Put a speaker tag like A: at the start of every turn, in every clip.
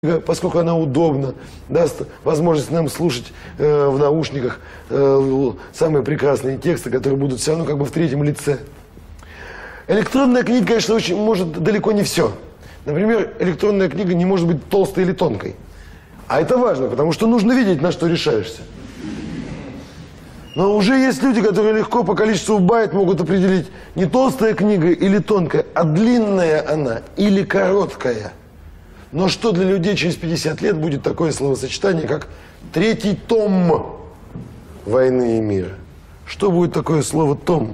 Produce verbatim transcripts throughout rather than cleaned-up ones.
A: поскольку она удобна, даст возможность нам слушать э, в наушниках э, самые прекрасные тексты, которые будут все равно как бы в третьем лице. Электронная книга, конечно, очень, может далеко не все. Например, электронная книга не может быть толстой или тонкой. А это важно, потому что нужно видеть, на что решаешься. Но уже есть люди, которые легко по количеству байт могут определить, не толстая книга или тонкая, а длинная она или короткая. Но что для людей через пятьдесят лет будет такое словосочетание, как третий том «Войны и мира»? Что будет такое слово «том»?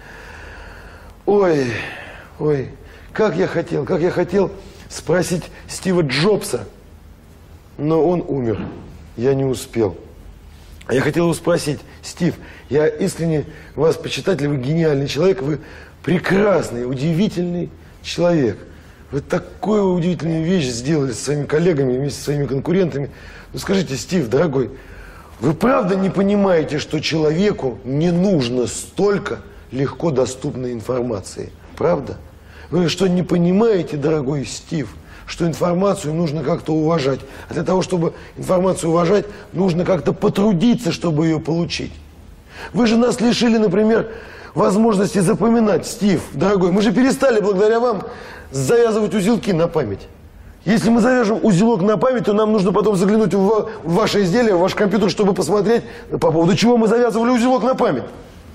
A: Ой, ой, как я хотел, как я хотел спросить Стива Джобса, но он умер, я не успел. Я хотел его спросить: Стив, я искренне вас почитатель, вы гениальный человек, вы прекрасный, удивительный человек. Вы такую удивительную вещь сделали со своими коллегами, вместе со своими конкурентами. Ну скажите, Стив, дорогой, вы правда не понимаете, что человеку не нужно столько легко доступной информации? Правда? Вы что, не понимаете, дорогой Стив, что информацию нужно как-то уважать? А для того, чтобы информацию уважать, нужно как-то потрудиться, чтобы ее получить. Вы же нас лишили, например, возможности запоминать, Стив, дорогой. Мы же перестали благодаря вам завязывать узелки на память. Если мы завяжем узелок на память, то нам нужно потом заглянуть в ваше изделие, в ваш компьютер, чтобы посмотреть, по поводу чего мы завязывали узелок на память.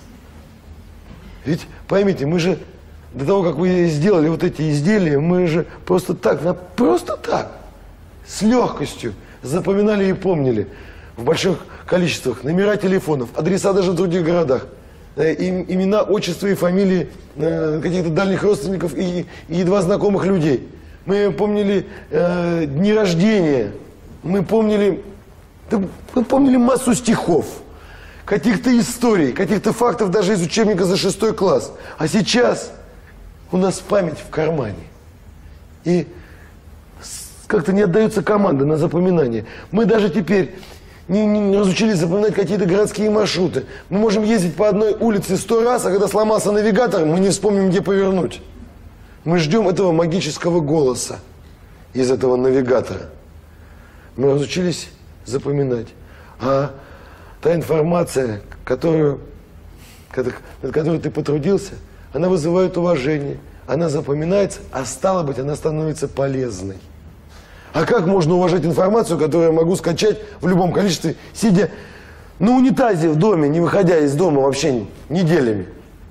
A: Ведь поймите, мы же до того, как вы сделали вот эти изделия, мы же просто так, просто так, с легкостью запоминали и помнили в больших количествах номера телефонов, адреса даже в других городах, имена, отчества и фамилии каких-то дальних родственников и, и едва знакомых людей. Мы помнили э, дни рождения, мы помнили, да, мы помнили массу стихов, каких-то историй, каких-то фактов даже из учебника за шестой класс. А сейчас у нас память в кармане. И как-то не отдаются команды на запоминание. Мы даже теперь не, не разучились запоминать какие-то городские маршруты. Мы можем ездить по одной улице сто раз, а когда сломался навигатор, мы не вспомним, где повернуть. Мы ждем этого магического голоса из этого навигатора. Мы разучились запоминать. А та информация, которую, над которой ты потрудился, она вызывает уважение, она запоминается, а стало быть, она становится полезной. А как можно уважать информацию, которую я могу скачать в любом количестве, сидя на унитазе в доме, не выходя из дома вообще неделями?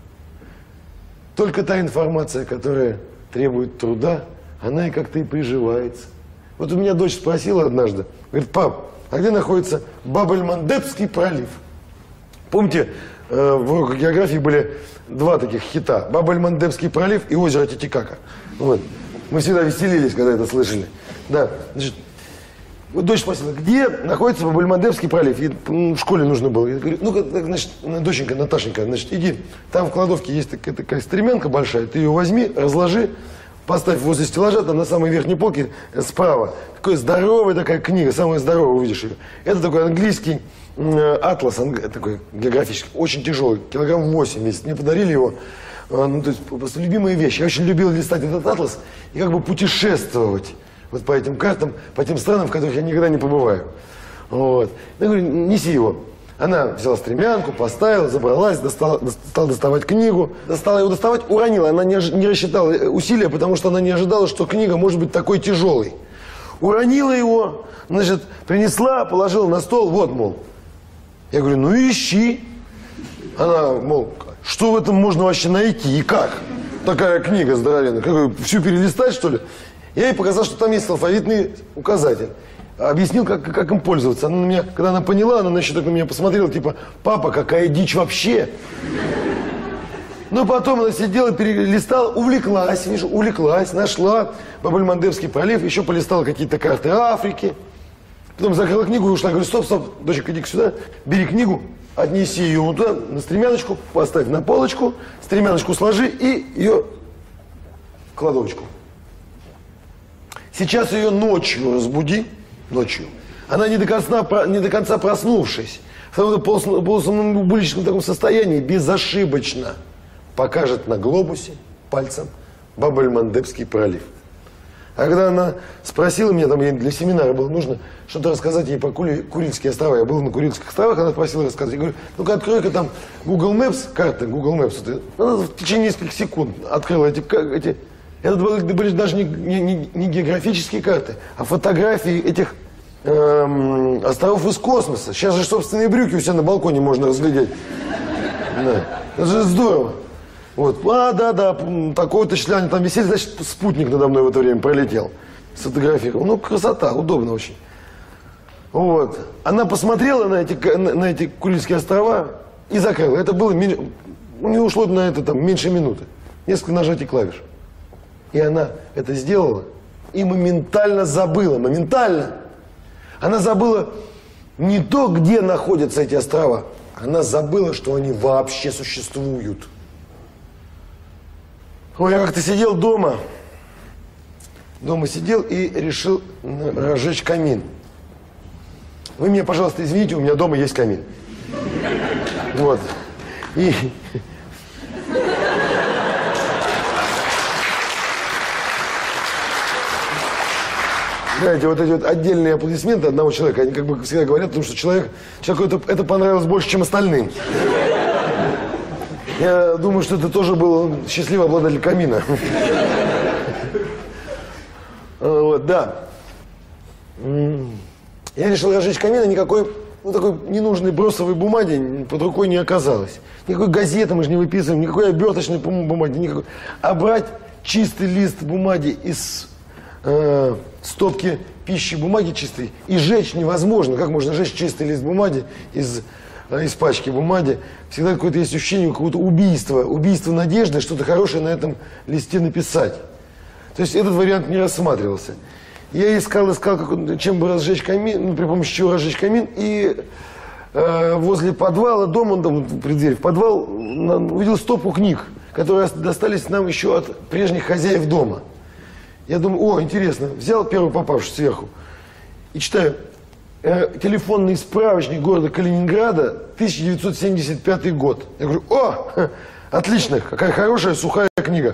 A: Только та информация, которая требует труда, она и как-то и приживается. Вот у меня дочь спросила однажды, говорит: пап, а где находится Баб-эль-Мандебский пролив? Помните, э, в географии были два таких хита: Баб-эль-Мандебский пролив и озеро Титикака. Вот. Мы всегда веселились, когда это слышали. Да, значит, вот дочь спросила, где находится Баб-эль-Мандебский пролив? Ей в школе нужно было. Я говорю: ну, значит, доченька, Наташенька, значит, иди, там в кладовке есть такая, такая стремянка большая, ты ее возьми, разложи, поставь возле стеллажа, там на самой верхней полке справа. Такая здоровая такая книга, самая здоровая, увидишь ее. Это такой английский э, атлас, анг... такой географический, очень тяжелый, килограмм восемь весит. Мне подарили его, э, ну, то есть, просто любимая вещь. Я очень любил листать этот атлас и как бы путешествовать вот по этим картам, по тем странам, в которых я никогда не побываю. Вот. Я говорю: неси его. Она взяла стремянку, поставила, забралась, достала, стала доставать книгу. Стала его доставать, уронила. Она не, не рассчитала усилия, потому что она не ожидала, что книга может быть такой тяжелой. Уронила его, значит, принесла, положила на стол. Вот, мол. Я говорю: ну ищи. Она, мол, что в этом можно вообще найти и как? Такая книга здоровенная. Какую, всю перелистать, что ли? Я ей показал, что там есть алфавитный указатель. Объяснил, как, как им пользоваться. Она на меня, когда она поняла, она еще так на меня посмотрела, типа: папа, какая дичь вообще. Но потом она сидела, перелистала, увлеклась, вижу, увлеклась, нашла Баб-эль-Мандебский пролив, еще полистала какие-то карты Африки. Потом закрыла книгу и ушла. Говорю: стоп, стоп, дочка, иди сюда, бери книгу, отнеси ее вот туда, на стремяночку, поставь на полочку, стремяночку сложи и ее в кладовочку. Сейчас ее ночью разбуди, ночью. Она не до конца, не до конца проснувшись, в таком полусомнамбулическом таком состоянии, безошибочно покажет на глобусе пальцем Баб-эль-Мандебский пролив. А когда она спросила меня, там ей для семинара было нужно что-то рассказать ей про Кури- Курильские острова. Я был на Курильских островах, она просила рассказать. Я говорю, ну-ка открой-ка там Google Maps, карты Google Maps. Она в течение нескольких секунд открыла эти... эти это были, были даже не, не, не географические карты, а фотографии этих эм, островов из космоса. Сейчас же собственные брюки у себя на балконе можно разглядеть. Да. Это же здорово. Вот. А, да, да, такое-то число там висели, значит, спутник надо мной в это время пролетел. Сфотографировал. Ну, красота, удобно очень. Вот. Она посмотрела на эти, на, на эти Курильские острова и закрыла. Это было, меньше, у нее ушло на это там меньше минуты. Несколько нажатий клавиш. И она это сделала и моментально забыла, моментально. Она забыла не то, где находятся эти острова, она забыла, что они вообще существуют. Ой, я как-то сидел дома, дома сидел и решил разжечь камин. Вы меня, пожалуйста, извините, у меня дома есть камин. Вот. И... Знаете, вот эти вот отдельные аплодисменты одного человека, они как бы всегда говорят о том, что человек, человеку это, это понравилось больше, чем остальным. Я думаю, что это тоже был счастливый обладатель камина. Вот, да. Я решил разжечь камин, и никакой, ну, такой ненужной бросовой бумаги под рукой не оказалось. Никакой газеты мы же не выписываем, никакой оберточной бумаги, никакой. А брать чистый лист бумаги из... Э, стопки пищи бумаги чистой и жечь невозможно. Как можно жечь чистый лист бумаги из, э, из пачки бумаги? Всегда какое-то есть ощущение какого-то убийства, убийства надежды, что-то хорошее на этом листе написать. То есть этот вариант не рассматривался. Я искал, искал, как, чем бы разжечь камин, ну, при помощи чего разжечь камин, и э, возле подвала, дома, там, при двери в подвал, на, увидел стопку книг, которые достались нам еще от прежних хозяев дома. Я думаю, о, интересно, взял первую попавшую сверху и читаю, э, телефонный справочник города Калининграда, тысяча девятьсот семьдесят пятый год. Я говорю, о, ха, отлично, какая хорошая сухая книга.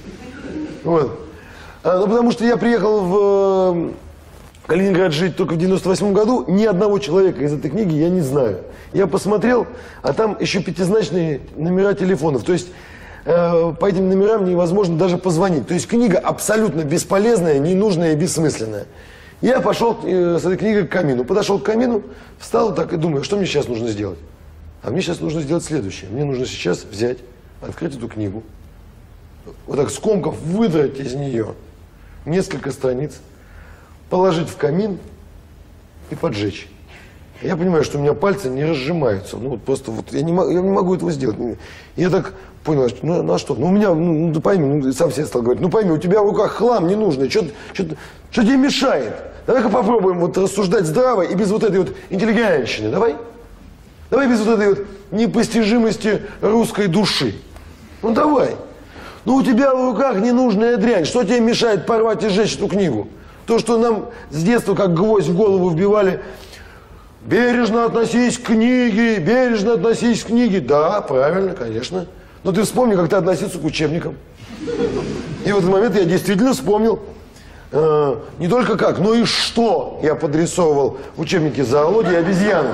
A: Вот. А, ну, потому что я приехал в э, Калининград жить только в девяносто восьмом году, ни одного человека из этой книги я не знаю. Я посмотрел, а там еще пятизначные номера телефонов, то есть... по этим номерам невозможно даже позвонить. То есть книга абсолютно бесполезная, ненужная и бессмысленная. Я пошел с этой книгой к камину. Подошел к камину, встал так и думаю, что мне сейчас нужно сделать? А мне сейчас нужно сделать следующее. Мне нужно сейчас взять, открыть эту книгу, вот так скомков выдрать из нее несколько страниц, положить в камин и поджечь. Я понимаю, что у меня пальцы не разжимаются. Ну вот просто вот я не, я не могу этого сделать. Я так понял, что, ну, ну а что? Ну у меня, ну, ну пойми, ну, сам себе стал говорить, ну пойми, у тебя в руках хлам ненужный, что тебе мешает? Давай-ка попробуем вот рассуждать здраво и без вот этой вот интеллигентщины, давай? Давай без вот этой вот непостижимости русской души. Ну давай. Ну у тебя в руках ненужная дрянь, что тебе мешает порвать и сжечь эту книгу? То, что нам с детства как гвоздь в голову вбивали... Бережно относись к книге, бережно относись к книге. Да, правильно, конечно. Но ты вспомни, как ты относился к учебникам. И в этот момент я действительно вспомнил э, не только как, но и что я подрисовывал в учебнике зоологии обезьяну.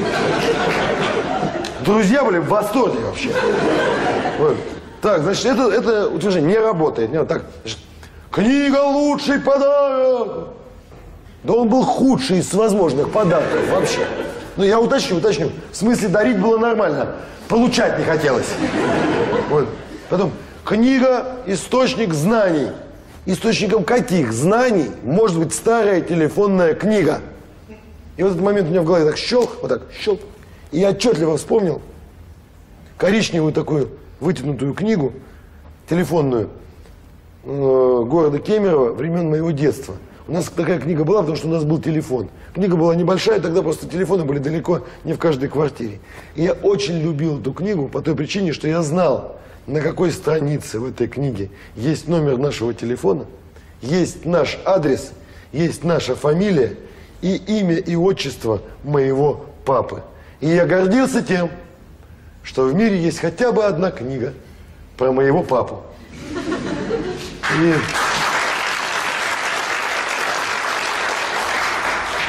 A: Друзья были в восторге вообще. Вот. Так, значит, это, это утверждение не работает. Не, так, значит, книга лучший подарок. Да он был худший из возможных подарков вообще. Ну, я уточню, уточню. В смысле, дарить было нормально. Получать не хотелось. Вот. Потом, книга – источник знаний. Источником каких знаний может быть старая телефонная книга? И в этот момент у меня в голове так щелк, вот так щелк. И я отчетливо вспомнил коричневую такую вытянутую книгу, телефонную, э, города Кемерово времен моего детства. У нас такая книга была, потому что у нас был телефон. Книга была небольшая, тогда просто телефоны были далеко не в каждой квартире. И я очень любил эту книгу по той причине, что я знал, на какой странице в этой книге есть номер нашего телефона, есть наш адрес, есть наша фамилия и имя и отчество моего папы. И я гордился тем, что в мире есть хотя бы одна книга про моего папу. И...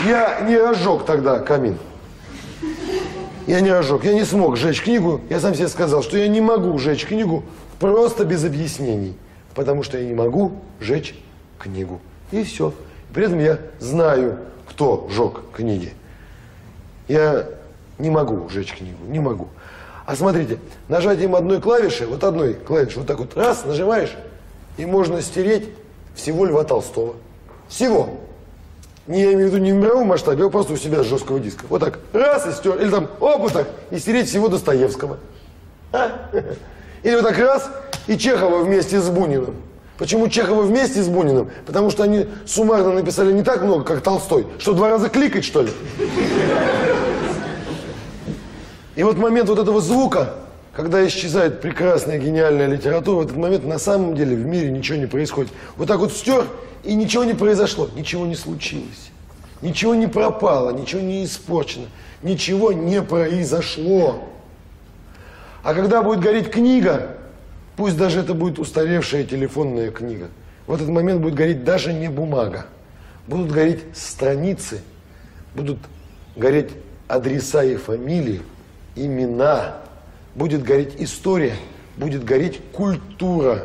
A: Я не разжег тогда камин. Я не разжег, я не смог сжечь книгу. Я сам себе сказал, что я не могу сжечь книгу просто без объяснений. Потому что я не могу сжечь книгу. И все. При этом я знаю, кто сжег книги. Я не могу сжечь книгу, не могу. А смотрите, нажатием одной клавиши, вот одной клавиши, вот так вот раз, нажимаешь, и можно стереть всего Льва Толстого. Всего. Не, я имею в виду не в мировом масштабе, а просто у себя с жесткого диска. Вот так, раз и стер, или там, оп, вот так, и стереть всего Достоевского. А? Или вот так раз, и Чехова вместе с Буниным. Почему Чехова вместе с Буниным? Потому что они суммарно написали не так много, как Толстой. Что, два раза кликать, что ли? И вот момент вот этого звука, когда исчезает прекрасная, гениальная литература, в этот момент на самом деле в мире ничего не происходит. Вот так вот стер, и ничего не произошло, ничего не случилось. Ничего не пропало, ничего не испорчено, ничего не произошло. А когда будет гореть книга, пусть даже это будет устаревшая телефонная книга, в этот момент будет гореть даже не бумага. Будут гореть страницы, будут гореть адреса и фамилии, имена, будет гореть история, будет гореть культура.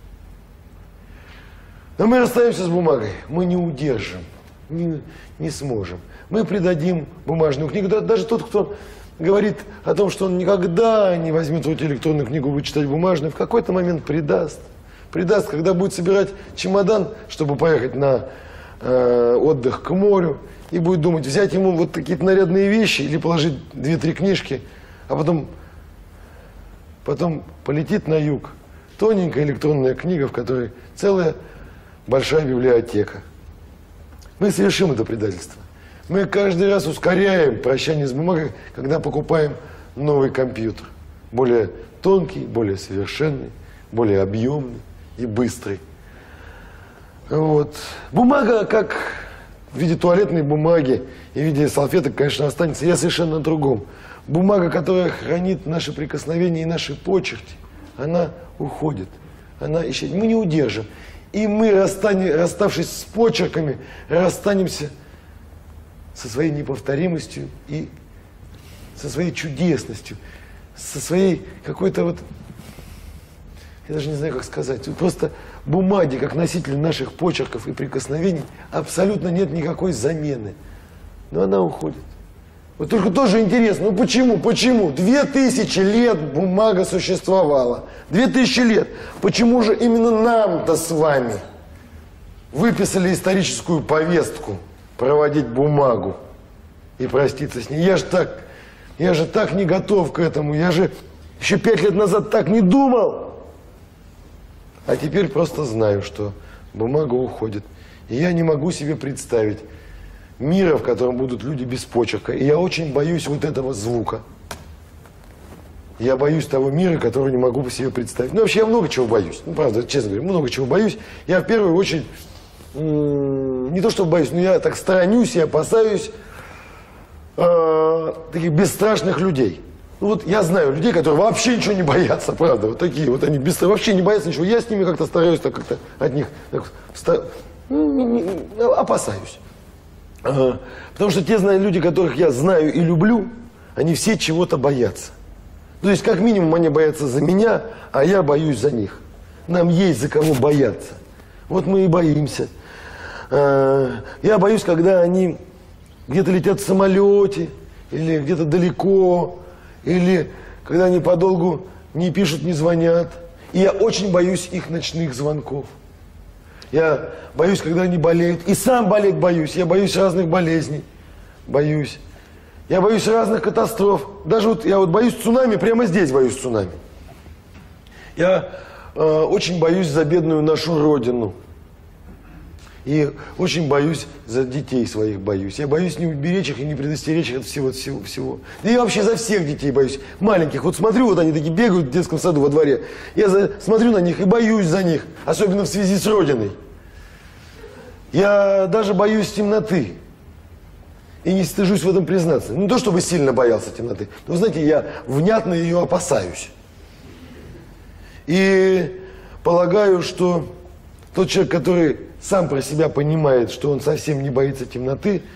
A: Но мы расстаемся с бумагой, мы не удержим, не, не сможем. Мы придадим бумажную книгу. Даже тот, кто говорит о том, что он никогда не возьмет в руки электронную книгу, будет читать бумажную, в какой-то момент предаст. Предаст, когда будет собирать чемодан, чтобы поехать на э, отдых к морю, и будет думать, взять ему вот какие-то нарядные вещи или положить две-три книжки, а потом, потом полетит на юг тоненькая электронная книга, в которой целая большая библиотека. Мы совершим это предательство. Мы каждый раз ускоряем прощание с бумагой, когда покупаем новый компьютер. Более тонкий, более совершенный, более объемный и быстрый. Вот. Бумага, как в виде туалетной бумаги и в виде салфеток, конечно, останется. Я совершенно на другом. Бумага, которая хранит наши прикосновения и наши почерки, она уходит. Она исчезнет. Мы не удержим. И мы, расстань, расставшись с почерками, расстанемся со своей неповторимостью и со своей чудесностью, со своей какой-то вот, я даже не знаю, как сказать, просто бумаги, как носитель наших почерков и прикосновений, абсолютно нет никакой замены. Но она уходит. Вот только тоже интересно, ну почему, почему? Две тысячи лет бумага существовала. Две тысячи лет. Почему же именно нам-то с вами выписали историческую повестку проводить бумагу и проститься с ней? Я же так, я же так не готов к этому. Я же еще пять лет назад так не думал. А теперь просто знаю, что бумага уходит. И я не могу себе представить мира, в котором будут люди без почерка. И я очень боюсь вот этого звука. Я боюсь того мира, который не могу себе представить. Ну, вообще, я много чего боюсь. Ну, правда, честно говоря, много чего боюсь. Я в первую очередь, не то чтобы боюсь, но я так сторонюсь и опасаюсь э, таких бесстрашных людей. Ну, вот я знаю людей, которые вообще ничего не боятся, правда. Вот такие вот они бесстрашные, вообще не боятся ничего. Я с ними как-то стараюсь так как-то от них так, ста, ну, не, не, опасаюсь. Потому что те знаю, люди, которых я знаю и люблю, они все чего-то боятся. То есть, как минимум, они боятся за меня, а я боюсь за них. Нам есть за кого бояться. Вот мы и боимся. Я боюсь, когда они где-то летят в самолете, или где-то далеко, или когда они подолгу не пишут, не звонят. И я очень боюсь их ночных звонков. Я боюсь, когда они болеют. И сам болеть боюсь. Я боюсь разных болезней. Боюсь. Я боюсь разных катастроф. Даже вот я вот боюсь цунами, прямо здесь боюсь цунами. Я э, очень боюсь за бедную нашу родину. И очень боюсь за детей своих боюсь. Я боюсь не уберечь их и не предостеречь их от всего, всего, всего. Да я вообще за всех детей боюсь. Маленьких. Вот смотрю, вот они такие бегают в детском саду во дворе. Я за, смотрю на них и боюсь за них. Особенно в связи с родиной. Я даже боюсь темноты. И не стыжусь в этом признаться. Не то, чтобы сильно боялся темноты. Но, вы знаете, я внятно ее опасаюсь. И полагаю, что тот человек, который сам про себя понимает, что он совсем не боится темноты,